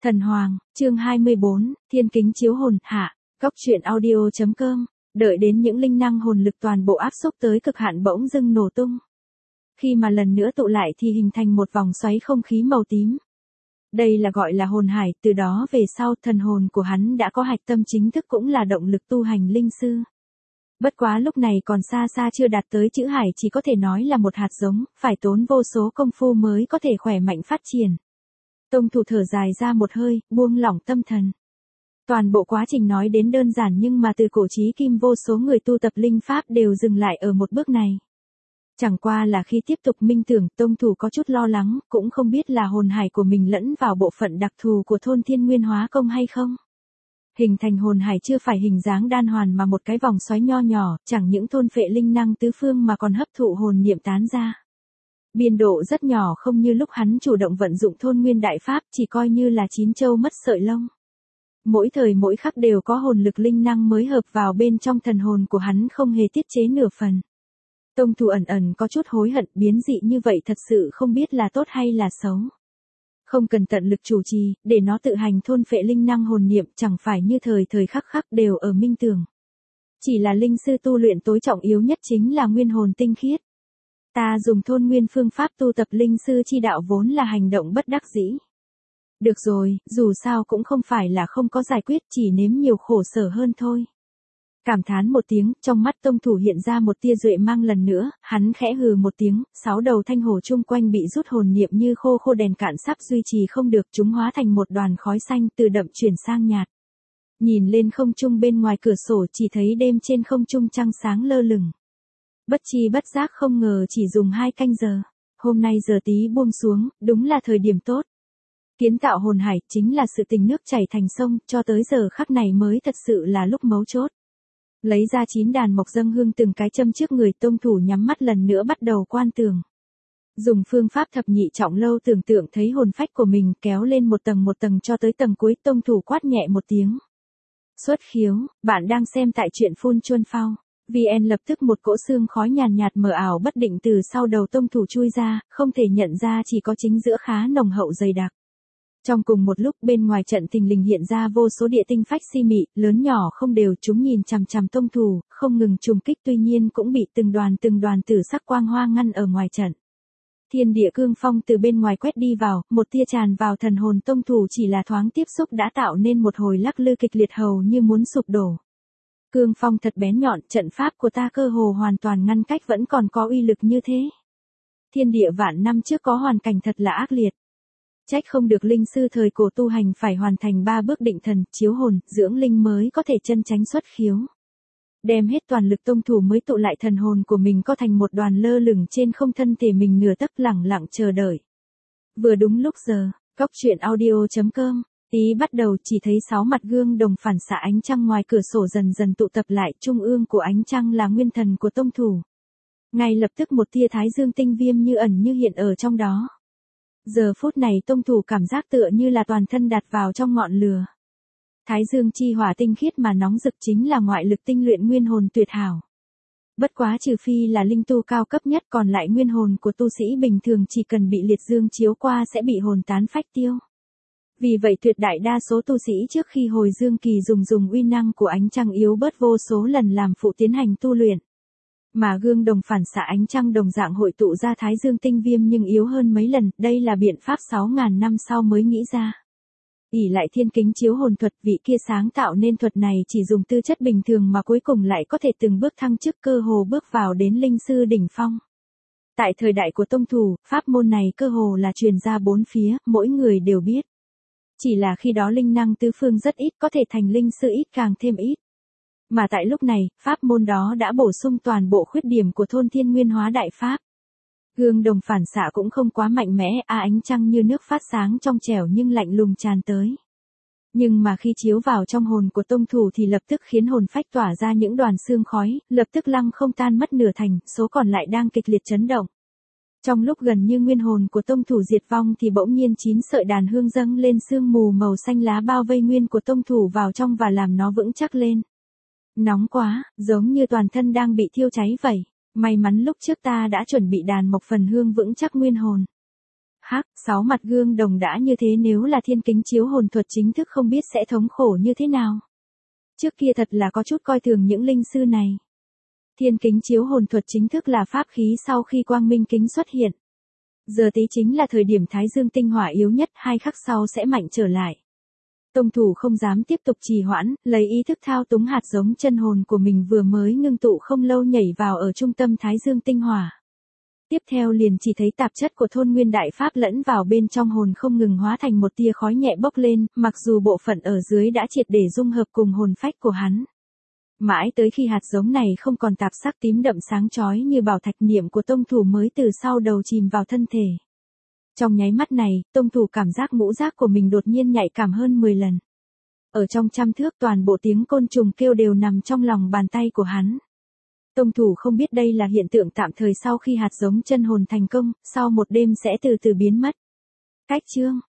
Thần Hoàng, chương 24, Thiên Kính Chiếu Hồn, hạ, Cóc truyện audio.com, đợi đến những linh năng hồn lực toàn bộ áp xúc tới cực hạn bỗng dưng nổ tung. Khi mà lần nữa tụ lại thì hình thành một vòng xoáy không khí màu tím. Đây là gọi là hồn hải, từ đó về sau thần hồn của hắn đã có hạch tâm chính thức cũng là động lực tu hành linh sư. Bất quá lúc này còn xa xa chưa đạt tới chữ hải, chỉ có thể nói là một hạt giống, phải tốn vô số công phu mới có thể khỏe mạnh phát triển. Tông thủ thở dài ra một hơi, buông lỏng tâm thần. Toàn bộ quá trình nói đến đơn giản nhưng mà từ cổ chí kim vô số người tu tập linh pháp đều dừng lại ở một bước này. Chẳng qua là khi tiếp tục minh tưởng, tông thủ có chút lo lắng, cũng không biết là hồn hải của mình lẫn vào bộ phận đặc thù của thôn Thiên Nguyên Hóa Công hay không. Hình thành hồn hải chưa phải hình dáng đan hoàn mà một cái vòng xoáy nho nhỏ, chẳng những thôn phệ linh năng tứ phương mà còn hấp thụ hồn niệm tán ra. Biên độ rất nhỏ, không như lúc hắn chủ động vận dụng thôn nguyên đại pháp, chỉ coi như là chín châu mất sợi lông. Mỗi thời mỗi khắc đều có hồn lực linh năng mới hợp vào bên trong thần hồn của hắn, không hề tiết chế nửa phần. Tông thủ ẩn ẩn có chút hối hận, biến dị như vậy thật sự không biết là tốt hay là xấu. Không cần tận lực chủ trì, để nó tự hành thôn phệ linh năng hồn niệm, chẳng phải như thời thời khắc khắc đều ở minh tưởng. Chỉ là linh sư tu luyện tối trọng yếu nhất chính là nguyên hồn tinh khiết. Ta dùng thôn nguyên phương pháp tu tập linh sư chi đạo vốn là hành động bất đắc dĩ. Được rồi, dù sao cũng không phải là không có giải quyết, chỉ nếm nhiều khổ sở hơn thôi. Cảm thán một tiếng, trong mắt tông thủ hiện ra một tia duệ mang lần nữa, hắn khẽ hừ một tiếng, 6 đầu thanh hổ chung quanh bị rút hồn niệm như khô đèn cạn sắp duy trì không được, chúng hóa thành một đoàn khói xanh từ đậm chuyển sang nhạt. Nhìn lên không trung bên ngoài cửa sổ chỉ thấy đêm trên không trung trăng sáng lơ lửng. Bất chi bất giác không ngờ chỉ dùng 2 canh giờ. Hôm nay giờ tí buông xuống, đúng là thời điểm tốt. Kiến tạo hồn hải chính là sự tình nước chảy thành sông, cho tới giờ khắc này mới thật sự là lúc mấu chốt. Lấy ra 9 đàn mộc dâng hương từng cái châm trước người, tông thủ nhắm mắt lần nữa bắt đầu quan tưởng. Dùng phương pháp thập nhị trọng lâu tưởng tượng thấy hồn phách của mình kéo lên một tầng cho tới tầng cuối, tông thủ quát nhẹ một tiếng. Xuất khiếu, bạn đang xem tại truyện Phun Chuân Phao. VN lập tức một cỗ xương khói nhàn nhạt mờ ảo bất định từ sau đầu tông thủ chui ra, không thể nhận ra chỉ có chính giữa khá nồng hậu dày đặc. Trong cùng một lúc bên ngoài trận thình lình hiện ra vô số địa tinh phách si mị, lớn nhỏ không đều, chúng nhìn chằm chằm tông thủ, không ngừng trùng kích, tuy nhiên cũng bị từng đoàn tử sắc quang hoa ngăn ở ngoài trận. Thiên địa cương phong từ bên ngoài quét đi vào, một tia tràn vào thần hồn tông thủ, chỉ là thoáng tiếp xúc đã tạo nên một hồi lắc lư kịch liệt hầu như muốn sụp đổ. Cương phong thật bén nhọn, trận pháp của ta cơ hồ hoàn toàn ngăn cách vẫn còn có uy lực như thế. Thiên địa vạn năm trước có hoàn cảnh thật là ác liệt. Trách không được linh sư thời cổ tu hành phải hoàn thành 3 bước định thần, chiếu hồn, dưỡng linh mới có thể chân tránh xuất khiếu. Đem hết toàn lực tông thủ mới tụ lại thần hồn của mình co thành một đoàn lơ lửng trên không, thân thể mình nửa tấc lẳng lặng chờ đợi. Vừa đúng lúc giờ, Cóc truyện audio.com, tí bắt đầu chỉ thấy 6 mặt gương đồng phản xạ ánh trăng ngoài cửa sổ dần dần tụ tập lại, trung ương của ánh trăng là nguyên thần của tông thủ. Ngay lập tức một tia thái dương tinh viêm như ẩn như hiện ở trong đó. Giờ phút này tông thủ cảm giác tựa như là toàn thân đặt vào trong ngọn lửa. Thái dương chi hỏa tinh khiết mà nóng rực chính là ngoại lực tinh luyện nguyên hồn tuyệt hảo. Bất quá trừ phi là linh tu cao cấp nhất, còn lại nguyên hồn của tu sĩ bình thường chỉ cần bị liệt dương chiếu qua sẽ bị hồn tán phách tiêu. Vì vậy tuyệt đại đa số tu sĩ trước khi hồi dương kỳ dùng uy năng của ánh trăng yếu bớt vô số lần làm phụ tiến hành tu luyện. Mà gương đồng phản xạ ánh trăng đồng dạng hội tụ ra thái dương tinh viêm nhưng yếu hơn mấy lần, đây là biện pháp 6.000 năm sau mới nghĩ ra. Ỷ lại thiên kính chiếu hồn thuật, vị kia sáng tạo nên thuật này chỉ dùng tư chất bình thường mà cuối cùng lại có thể từng bước thăng chức, cơ hồ bước vào đến linh sư đỉnh phong. Tại thời đại của tông thủ, pháp môn này cơ hồ là truyền ra bốn phía, mỗi người đều biết. Chỉ là khi đó linh năng tứ phương rất ít, có thể thành linh sư ít càng thêm ít. Mà tại lúc này, pháp môn đó đã bổ sung toàn bộ khuyết điểm của thôn Thiên Nguyên Hóa đại pháp. Gương đồng phản xạ cũng không quá mạnh mẽ, ánh trăng như nước phát sáng trong trẻo nhưng lạnh lùng tràn tới. Nhưng mà khi chiếu vào trong hồn của tông thủ thì lập tức khiến hồn phách tỏa ra những đoàn xương khói, lập tức lăng không tan mất nửa thành, số còn lại đang kịch liệt chấn động. Trong lúc gần như nguyên hồn của tông thủ diệt vong thì bỗng nhiên 9 sợi đàn hương dâng lên, sương mù màu xanh lá bao vây nguyên của tông thủ vào trong và làm nó vững chắc lên. Nóng quá, giống như toàn thân đang bị thiêu cháy vậy. May mắn lúc trước ta đã chuẩn bị đàn mộc phần hương vững chắc nguyên hồn. Hắc, 6 mặt gương đồng đã như thế nếu là thiên kính chiếu hồn thuật chính thức không biết sẽ thống khổ như thế nào. Trước kia thật là có chút coi thường những linh sư này. Thiên kính chiếu hồn thuật chính thức là pháp khí sau khi quang minh kính xuất hiện. Giờ tí chính là thời điểm thái dương tinh hỏa yếu nhất, 2 khắc sau sẽ mạnh trở lại. Tông thủ không dám tiếp tục trì hoãn, lấy ý thức thao túng hạt giống chân hồn của mình vừa mới ngưng tụ không lâu nhảy vào ở trung tâm thái dương tinh hỏa. Tiếp theo liền chỉ thấy tạp chất của thôn nguyên đại pháp lẫn vào bên trong hồn không ngừng hóa thành một tia khói nhẹ bốc lên, mặc dù bộ phận ở dưới đã triệt để dung hợp cùng hồn phách của hắn. Mãi tới khi hạt giống này không còn tạp sắc tím đậm sáng chói như bảo thạch, niệm của tông thủ mới từ sau đầu chìm vào thân thể. Trong nháy mắt này, tông thủ cảm giác ngũ giác của mình đột nhiên nhạy cảm hơn 10 lần. Ở trong trăm thước toàn bộ tiếng côn trùng kêu đều nằm trong lòng bàn tay của hắn. Tông thủ không biết đây là hiện tượng tạm thời sau khi hạt giống chân hồn thành công, sau một đêm sẽ từ từ biến mất. Cách chương